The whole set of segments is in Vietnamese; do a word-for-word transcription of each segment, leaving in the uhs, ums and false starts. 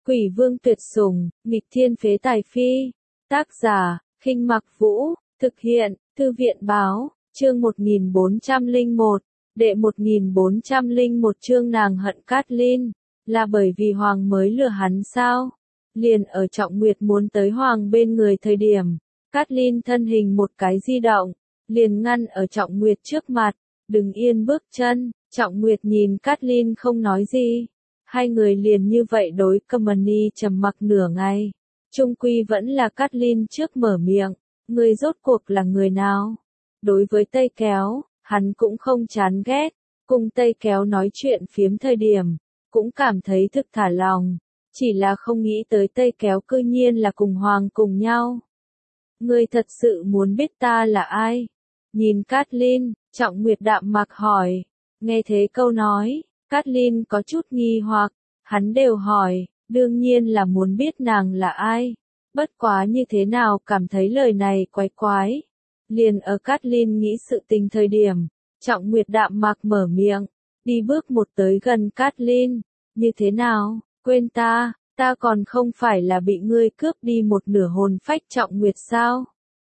Quỷ vương tuyệt sủng, nghịch thiên phế tài phi. Tác giả, Khinh Mặc Vũ, thực hiện, Thư viện báo, chương một nghìn bốn trăm lẻ một, đệ một nghìn bốn trăm lẻ một chương nàng hận Cát-linh, là bởi vì Hoàng mới lừa hắn sao? Liền ở Trọng Nguyệt muốn tới Hoàng bên người thời điểm, Cát-linh thân hình một cái di động, liền ngăn ở Trọng Nguyệt trước mặt, đừng yên bước chân. Trọng Nguyệt nhìn Cát-linh không nói gì. Hai người liền như vậy đối Company trầm mặc nửa ngày. Trung quy vẫn là Cát-linh trước mở miệng, người rốt cuộc là người nào? Đối với Tây Kéo, hắn cũng không chán ghét, cùng Tây Kéo nói chuyện phiếm thời điểm, cũng cảm thấy thực thả lòng, chỉ là không nghĩ tới Tây Kéo cư nhiên là cùng Hoàng cùng nhau. Ngươi thật sự muốn biết ta là ai? Nhìn Cát-linh, Trọng Nguyệt đạm mạc hỏi. Nghe thế câu nói, Cát-linh có chút nghi hoặc, hắn đều hỏi, đương nhiên là muốn biết nàng là ai. Bất quá như thế nào cảm thấy lời này quái quái. Liền ở Cát-linh nghĩ sự tình thời điểm, Trọng Nguyệt đạm mạc mở miệng, đi bước một tới gần Cát-linh. Như thế nào, quên ta, ta còn không phải là bị ngươi cướp đi một nửa hồn phách Trọng Nguyệt sao?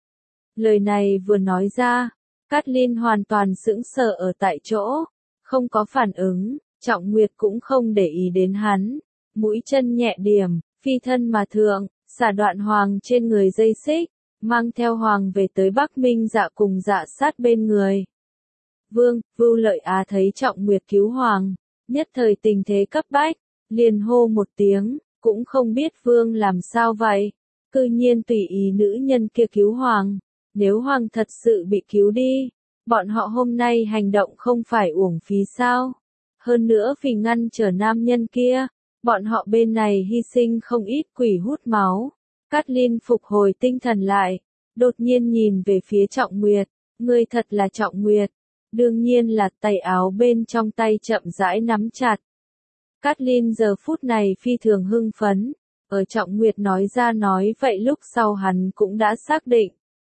Lời này vừa nói ra, Cát-linh hoàn toàn sững sờ ở tại chỗ, không có phản ứng. Trọng Nguyệt cũng không để ý đến hắn, mũi chân nhẹ điểm, phi thân mà thượng, xả đoạn Hoàng trên người dây xích, mang theo Hoàng về tới Bắc Minh Dạ cùng Dạ Sát bên người. Vương, Vưu Lợi Á thấy Trọng Nguyệt cứu Hoàng, nhất thời tình thế cấp bách, liền hô một tiếng, cũng không biết Vương làm sao vậy, cư nhiên tùy ý nữ nhân kia cứu Hoàng, nếu Hoàng thật sự bị cứu đi, bọn họ hôm nay hành động không phải uổng phí sao? Hơn nữa vì ngăn trở nam nhân kia, bọn họ bên này hy sinh không ít quỷ hút máu. Cát-linh phục hồi tinh thần lại, đột nhiên nhìn về phía Trọng Nguyệt, ngươi thật là Trọng Nguyệt, đương nhiên là tay áo bên trong tay chậm rãi nắm chặt. Cát-linh giờ phút này phi thường hưng phấn, ở Trọng Nguyệt nói ra nói vậy lúc sau hắn cũng đã xác định.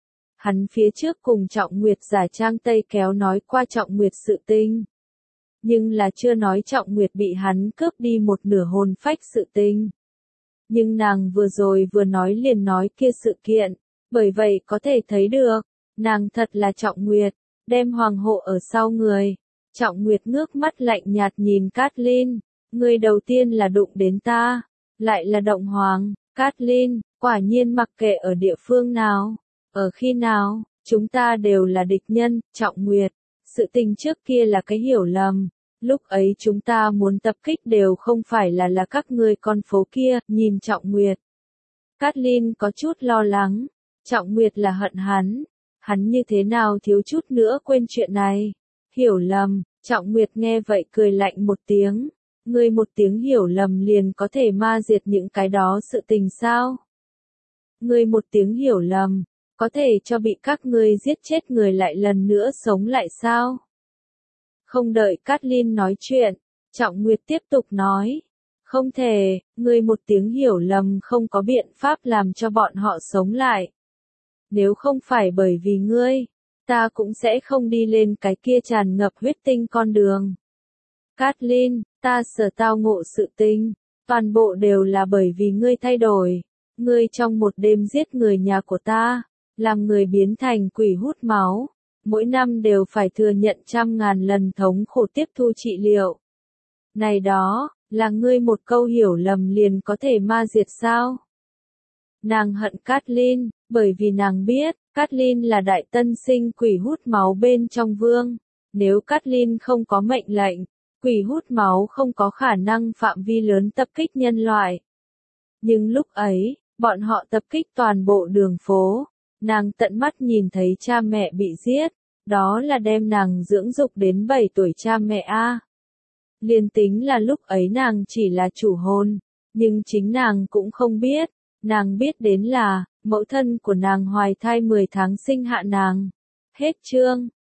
Hắn phía trước cùng Trọng Nguyệt giả trang Tây Kéo nói qua Trọng Nguyệt sự tình. Nhưng là chưa nói Trọng Nguyệt bị hắn cướp đi một nửa hồn phách sự tình. Nhưng nàng vừa rồi vừa nói liền nói kia sự kiện, bởi vậy có thể thấy được, nàng thật là Trọng Nguyệt, đem Hoàng hộ ở sau người. Trọng Nguyệt ngước mắt lạnh nhạt nhìn Cát-linh, người đầu tiên là đụng đến ta, lại là động Hoàng. Cát-linh, quả nhiên mặc kệ ở địa phương nào, ở khi nào, chúng ta đều là địch nhân. Trọng Nguyệt, sự tình trước kia là cái hiểu lầm. Lúc ấy chúng ta muốn tập kích đều không phải là là các ngươi con phố kia, nhìn Trọng Nguyệt. Cát-linh có chút lo lắng, Trọng Nguyệt là hận hắn, hắn như thế nào thiếu chút nữa quên chuyện này. Hiểu lầm, Trọng Nguyệt nghe vậy cười lạnh một tiếng, ngươi một tiếng hiểu lầm liền có thể ma diệt những cái đó sự tình sao? Ngươi một tiếng hiểu lầm, có thể cho bị các ngươi giết chết người lại lần nữa sống lại sao? Không đợi Cát-linh nói chuyện, Trọng Nguyệt tiếp tục nói, không thể, ngươi một tiếng hiểu lầm không có biện pháp làm cho bọn họ sống lại. Nếu không phải bởi vì ngươi, ta cũng sẽ không đi lên cái kia tràn ngập huyết tinh con đường. Cát-linh, ta sở tao ngộ sự tình, toàn bộ đều là bởi vì ngươi thay đổi, ngươi trong một đêm giết người nhà của ta, làm người biến thành quỷ hút máu. Mỗi năm đều phải thừa nhận trăm ngàn lần thống khổ tiếp thu trị liệu. Này đó, là ngươi một câu hiểu lầm liền có thể ma diệt sao? Nàng hận Cát-linh, bởi vì nàng biết, Cát-linh là đại tân sinh quỷ hút máu bên trong vương. Nếu Cát-linh không có mệnh lệnh, quỷ hút máu không có khả năng phạm vi lớn tập kích nhân loại. Nhưng lúc ấy, bọn họ tập kích toàn bộ đường phố. Nàng tận mắt nhìn thấy cha mẹ bị giết, đó là đem nàng dưỡng dục đến bảy tuổi cha mẹ a. Liên tính là lúc ấy nàng chỉ là chủ hồn, nhưng chính nàng cũng không biết, nàng biết đến là, mẫu thân của nàng hoài thai mười tháng sinh hạ nàng. Hết chương.